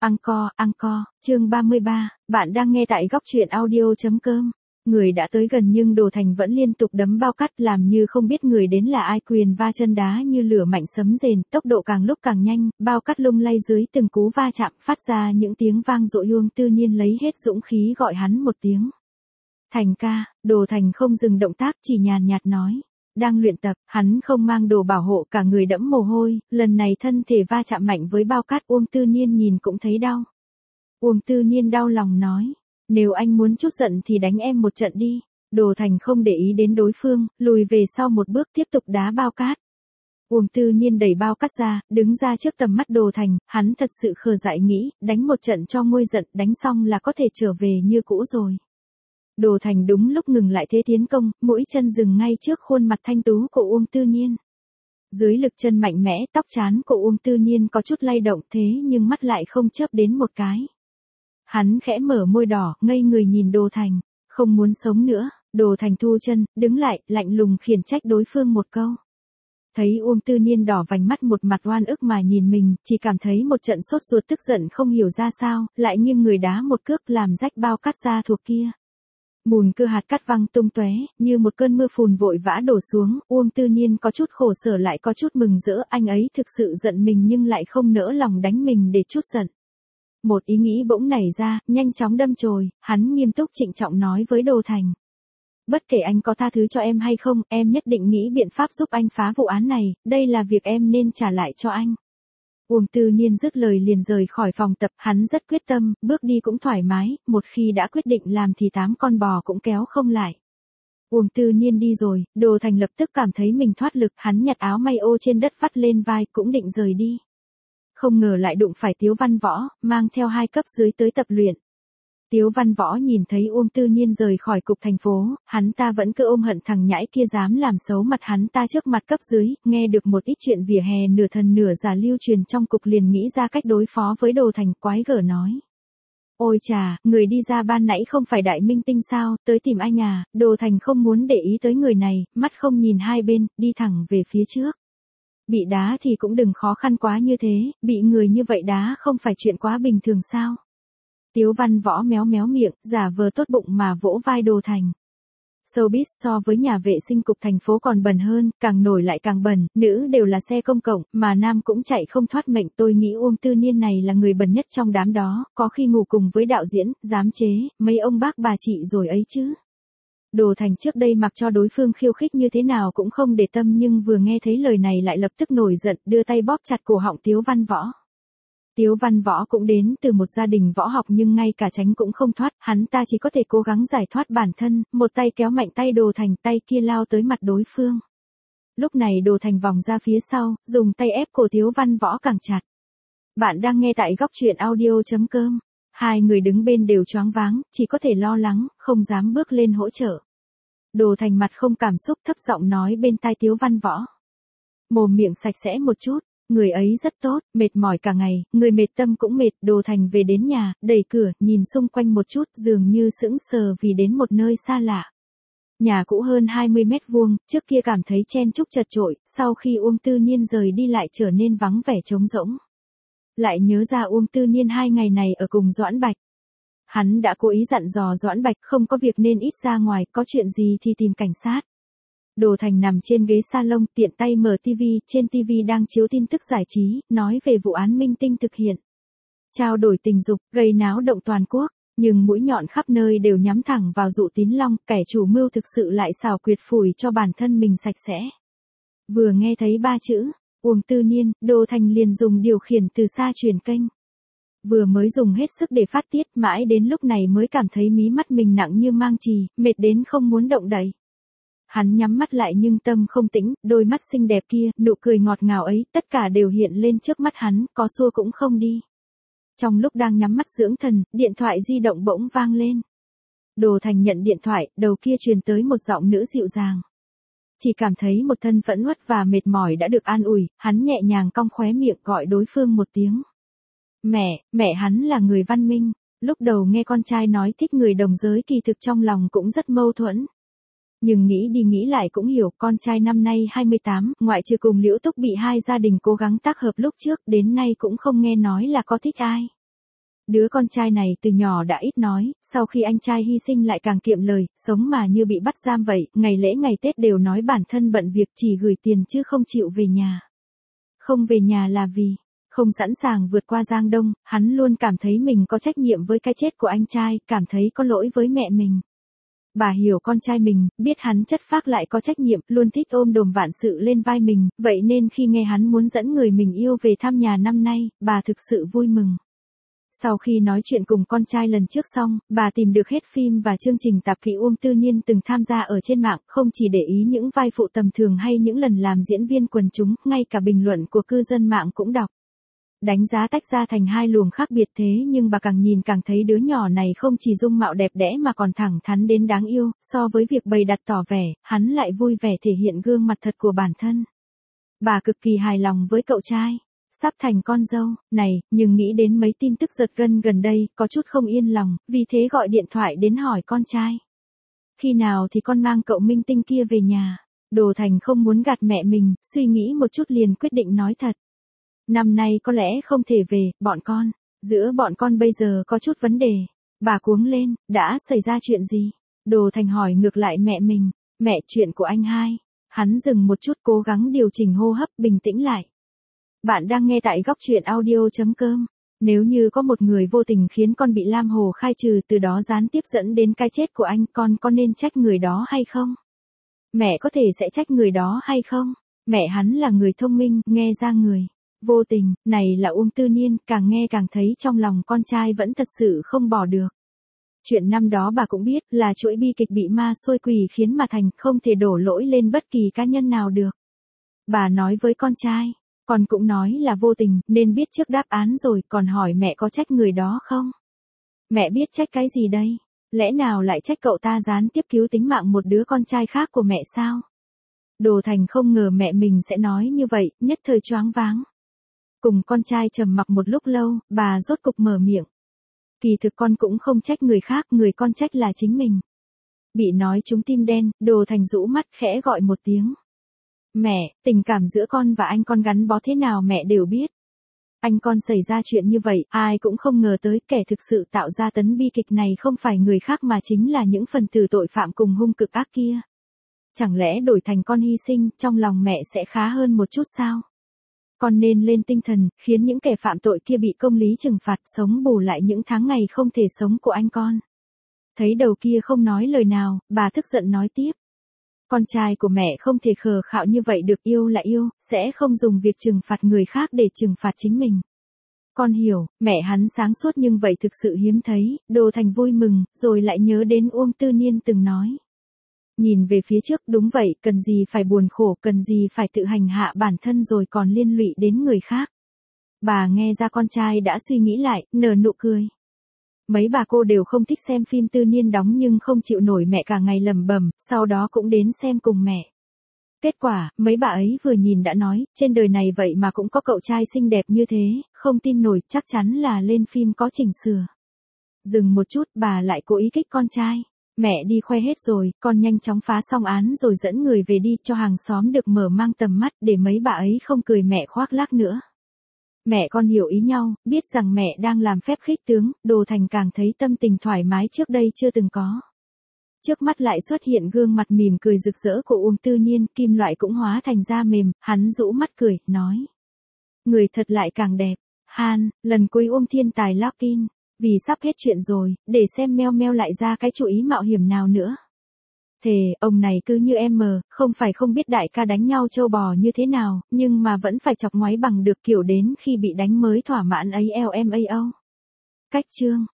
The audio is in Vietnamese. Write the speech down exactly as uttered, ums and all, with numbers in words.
Anchor, Anchor, chương ba mươi ba, bạn đang nghe tại góc truyện audio chấm com. Người đã tới gần nhưng Đồ Thành vẫn liên tục đấm bao cắt làm như không biết người đến là ai, quyền va chân đá như lửa mạnh sấm rền, tốc độ càng lúc càng nhanh, bao cắt lung lay dưới từng cú va chạm, phát ra những tiếng vang dội. Uông Tư Niên lấy hết dũng khí gọi hắn một tiếng. Thành ca. Đồ Thành không dừng động tác, chỉ nhàn nhạt nói. Đang luyện tập, hắn không mang đồ bảo hộ, cả người đẫm mồ hôi, lần này thân thể va chạm mạnh với bao cát. Uông Tư Niên nhìn cũng thấy đau. Uông Tư Niên đau lòng nói, nếu anh muốn chút giận thì đánh em một trận đi. Đồ Thành không để ý đến đối phương, lùi về sau một bước tiếp tục đá bao cát. Uông Tư Niên đẩy bao cát ra, đứng ra trước tầm mắt Đồ Thành, hắn thật sự khờ dại nghĩ, đánh một trận cho nguôi giận, đánh xong là có thể trở về như cũ rồi. Đồ Thành đúng lúc ngừng lại thế tiến công, mũi chân dừng ngay trước khuôn mặt thanh tú của Uông Tư Niên. Dưới lực chân mạnh mẽ, tóc trán của Uông Tư Niên có chút lay động thế nhưng mắt lại không chớp đến một cái. Hắn khẽ mở môi đỏ, ngây người nhìn Đồ Thành, không muốn sống nữa. Đồ Thành thu chân, đứng lại, lạnh lùng khiển trách đối phương một câu. Thấy Uông Tư Niên đỏ vành mắt một mặt oan ức mà nhìn mình, chỉ cảm thấy một trận sốt ruột tức giận không hiểu ra sao, lại nghiêng người đá một cước làm rách bao cát da thuộc kia. Mùn cưa hạt cát văng tung tóe, như một cơn mưa phùn vội vã đổ xuống. Uông Tư Niên có chút khổ sở lại có chút mừng rỡ, anh ấy thực sự giận mình nhưng lại không nỡ lòng đánh mình để chút giận. Một ý nghĩ bỗng nảy ra, nhanh chóng đâm chồi, hắn nghiêm túc trịnh trọng nói với Đồ Thành. Bất kể anh có tha thứ cho em hay không, em nhất định nghĩ biện pháp giúp anh phá vụ án này, đây là việc em nên trả lại cho anh. Uông Tư Niên dứt lời liền rời khỏi phòng tập, hắn rất quyết tâm, bước đi cũng thoải mái, một khi đã quyết định làm thì tám con bò cũng kéo không lại. Uông Tư Niên đi rồi, Đồ Thành lập tức cảm thấy mình thoát lực, hắn nhặt áo may ô trên đất vắt lên vai, cũng định rời đi. Không ngờ lại đụng phải Tiếu Văn Võ, mang theo hai cấp dưới tới tập luyện. Tiếu Văn Võ nhìn thấy Uông Tư Niên rời khỏi cục thành phố, hắn ta vẫn cứ ôm hận thằng nhãi kia dám làm xấu mặt hắn ta trước mặt cấp dưới, nghe được một ít chuyện vỉa hè nửa thần nửa giả lưu truyền trong cục liền nghĩ ra cách đối phó với Đồ Thành, quái gở nói. Ôi chà, người đi ra ban nãy không phải Đại Minh Tinh sao, tới tìm anh à. Đồ Thành không muốn để ý tới người này, mắt không nhìn hai bên, đi thẳng về phía trước. Bị đá thì cũng đừng khó khăn quá như thế, bị người như vậy đá không phải chuyện quá bình thường sao. Tiếu Văn Võ méo méo miệng, giả vờ tốt bụng mà vỗ vai Đồ Thành. Showbiz so với nhà vệ sinh cục thành phố còn bẩn hơn, càng nổi lại càng bẩn, nữ đều là xe công cộng, mà nam cũng chạy không thoát mệnh. Tôi nghĩ Uông Tư Niên này là người bẩn nhất trong đám đó, có khi ngủ cùng với đạo diễn, giám chế, mấy ông bác bà chị rồi ấy chứ. Đồ Thành trước đây mặc cho đối phương khiêu khích như thế nào cũng không để tâm nhưng vừa nghe thấy lời này lại lập tức nổi giận, đưa tay bóp chặt cổ họng Tiếu Văn Võ. Tiếu Văn Võ cũng đến từ một gia đình võ học nhưng ngay cả tránh cũng không thoát, hắn ta chỉ có thể cố gắng giải thoát bản thân, một tay kéo mạnh tay Đồ Thành, tay kia lao tới mặt đối phương. Lúc này Đồ Thành vòng ra phía sau, dùng tay ép cổ Tiếu Văn Võ càng chặt. Bạn đang nghe tại góc truyện audio chấm com. Hai người đứng bên đều choáng váng, chỉ có thể lo lắng, không dám bước lên hỗ trợ. Đồ Thành mặt không cảm xúc thấp giọng nói bên tai Tiếu Văn Võ. Mồm miệng sạch sẽ một chút. Người ấy rất tốt, mệt mỏi cả ngày, người mệt tâm cũng mệt. Đồ Thành về đến nhà, đẩy cửa, nhìn xung quanh một chút, dường như sững sờ vì đến một nơi xa lạ. Nhà cũ hơn hai mươi mét vuông, trước kia cảm thấy chen chúc chật chội, sau khi Uông Tư Niên rời đi lại trở nên vắng vẻ trống rỗng. Lại nhớ ra Uông Tư Niên hai ngày này ở cùng Doãn Bạch. Hắn đã cố ý dặn dò Doãn Bạch không có việc nên ít ra ngoài, có chuyện gì thì tìm cảnh sát. Đồ Thành nằm trên ghế salon, tiện tay mở tivi, trên tivi đang chiếu tin tức giải trí, nói về vụ án Minh Tinh thực hiện. Trao đổi tình dục, gây náo động toàn quốc, nhưng mũi nhọn khắp nơi đều nhắm thẳng vào Dụ Tín Long, kẻ chủ mưu thực sự lại xảo quyệt phủi cho bản thân mình sạch sẽ. Vừa nghe thấy ba chữ, Uông Tư Niên, Đồ Thành liền dùng điều khiển từ xa chuyển kênh. Vừa mới dùng hết sức để phát tiết, mãi đến lúc này mới cảm thấy mí mắt mình nặng như mang chì, mệt đến không muốn động đậy. Hắn nhắm mắt lại nhưng tâm không tĩnh, đôi mắt xinh đẹp kia, nụ cười ngọt ngào ấy, tất cả đều hiện lên trước mắt hắn, có xua cũng không đi. Trong lúc đang nhắm mắt dưỡng thần, điện thoại di động bỗng vang lên. Đồ Thành nhận điện thoại, đầu kia truyền tới một giọng nữ dịu dàng. Chỉ cảm thấy một thân phẫn uất và mệt mỏi đã được an ủi, hắn nhẹ nhàng cong khóe miệng gọi đối phương một tiếng. Mẹ, mẹ hắn là người văn minh, lúc đầu nghe con trai nói thích người đồng giới kỳ thực trong lòng cũng rất mâu thuẫn. Nhưng nghĩ đi nghĩ lại cũng hiểu, con trai năm nay hai mươi tám, ngoại trừ cùng Liễu Túc bị hai gia đình cố gắng tác hợp lúc trước, đến nay cũng không nghe nói là có thích ai. Đứa con trai này từ nhỏ đã ít nói, sau khi anh trai hy sinh lại càng kiệm lời, sống mà như bị bắt giam vậy, ngày lễ ngày Tết đều nói bản thân bận việc chỉ gửi tiền chứ không chịu về nhà. Không về nhà là vì không sẵn sàng vượt qua Giang Đông, hắn luôn cảm thấy mình có trách nhiệm với cái chết của anh trai, cảm thấy có lỗi với mẹ mình. Bà hiểu con trai mình, biết hắn chất phác lại có trách nhiệm, luôn thích ôm đồm vạn sự lên vai mình, vậy nên khi nghe hắn muốn dẫn người mình yêu về thăm nhà năm nay, bà thực sự vui mừng. Sau khi nói chuyện cùng con trai lần trước xong, bà tìm được hết phim và chương trình tạp kỹ Uông Tư Niên từng tham gia ở trên mạng, không chỉ để ý những vai phụ tầm thường hay những lần làm diễn viên quần chúng, ngay cả bình luận của cư dân mạng cũng đọc. Đánh giá tách ra thành hai luồng khác biệt thế nhưng bà càng nhìn càng thấy đứa nhỏ này không chỉ dung mạo đẹp đẽ mà còn thẳng thắn đến đáng yêu, so với việc bày đặt tỏ vẻ, hắn lại vui vẻ thể hiện gương mặt thật của bản thân. Bà cực kỳ hài lòng với cậu trai. Sắp thành con dâu, này, nhưng nghĩ đến mấy tin tức giật gân gần đây, có chút không yên lòng, vì thế gọi điện thoại đến hỏi con trai. Khi nào thì con mang cậu minh tinh kia về nhà? Đồ Thành không muốn gạt mẹ mình, suy nghĩ một chút liền quyết định nói thật. Năm nay có lẽ không thể về, bọn con. Giữa bọn con bây giờ có chút vấn đề. Bà cuống lên, đã xảy ra chuyện gì? Đồ Thành hỏi ngược lại mẹ mình. Mẹ, chuyện của anh hai. Hắn dừng một chút cố gắng điều chỉnh hô hấp bình tĩnh lại. Bạn đang nghe tại góc truyện audio.com. Nếu như có một người vô tình khiến con bị Lam Hồ khai trừ từ đó gián tiếp dẫn đến cái chết của anh, con có nên trách người đó hay không? Mẹ có thể sẽ trách người đó hay không? Mẹ hắn là người thông minh, nghe ra người vô tình, này là Uông Tư Niên, càng nghe càng thấy trong lòng con trai vẫn thật sự không bỏ được. Chuyện năm đó bà cũng biết là chuỗi bi kịch bị ma xôi quỷ khiến mà thành, không thể đổ lỗi lên bất kỳ cá nhân nào được. Bà nói với con trai. Con cũng nói là vô tình, nên biết trước đáp án rồi, còn hỏi mẹ có trách người đó không? Mẹ biết trách cái gì đây? Lẽ nào lại trách cậu ta gián tiếp cứu tính mạng một đứa con trai khác của mẹ sao? Đồ Thành không ngờ mẹ mình sẽ nói như vậy, nhất thời choáng váng. Cùng con trai trầm mặc một lúc lâu, bà rốt cục mở miệng. Kỳ thực con cũng không trách người khác, người con trách là chính mình. Bị nói trúng tim đen, Đồ Thành rũ mắt khẽ gọi một tiếng. Mẹ, tình cảm giữa con và anh con gắn bó thế nào mẹ đều biết. Anh con xảy ra chuyện như vậy, ai cũng không ngờ tới kẻ thực sự tạo ra tấn bi kịch này không phải người khác mà chính là những phần tử tội phạm cùng hung cực ác kia. Chẳng lẽ đổi thành con hy sinh, trong lòng mẹ sẽ khá hơn một chút sao? Con nên lên tinh thần, khiến những kẻ phạm tội kia bị công lý trừng phạt, sống bù lại những tháng ngày không thể sống của anh con. Thấy đầu kia không nói lời nào, bà tức giận nói tiếp. Con trai của mẹ không thể khờ khạo như vậy được, yêu là yêu, sẽ không dùng việc trừng phạt người khác để trừng phạt chính mình. Con hiểu, mẹ hắn sáng suốt nhưng vậy thực sự hiếm thấy. Đồ Thành vui mừng, rồi lại nhớ đến Uông Tư Niên từng nói. Nhìn về phía trước, đúng vậy, cần gì phải buồn khổ, cần gì phải tự hành hạ bản thân rồi còn liên lụy đến người khác. Bà nghe ra con trai đã suy nghĩ lại, nở nụ cười. Mấy bà cô đều không thích xem phim Tư Niên đóng nhưng không chịu nổi mẹ cả ngày lẩm bẩm, sau đó cũng đến xem cùng mẹ. Kết quả, mấy bà ấy vừa nhìn đã nói, trên đời này vậy mà cũng có cậu trai xinh đẹp như thế, không tin nổi, chắc chắn là lên phim có chỉnh sửa. Dừng một chút, bà lại cố ý kích con trai. Mẹ đi khoe hết rồi, con nhanh chóng phá xong án rồi dẫn người về đi cho hàng xóm được mở mang tầm mắt để mấy bà ấy không cười mẹ khoác lác nữa. Mẹ con hiểu ý nhau, biết rằng mẹ đang làm phép khích tướng, Đồ Thành càng thấy tâm tình thoải mái trước đây chưa từng có. Trước mắt lại xuất hiện gương mặt mỉm cười rực rỡ của Uông Tư Niên, kim loại cũng hóa thành da mềm, hắn rũ mắt cười, nói. Người thật lại càng đẹp. Han, lần cuối Uông Thiên Tài login, vì sắp hết chuyện rồi, để xem meo meo lại ra cái chủ ý mạo hiểm nào nữa. Thề, ông này cứ như em mờ, không phải không biết đại ca đánh nhau trâu bò như thế nào, nhưng mà vẫn phải chọc ngoáy bằng được kiểu đến khi bị đánh mới thỏa mãn ấy lmao. Cách chương.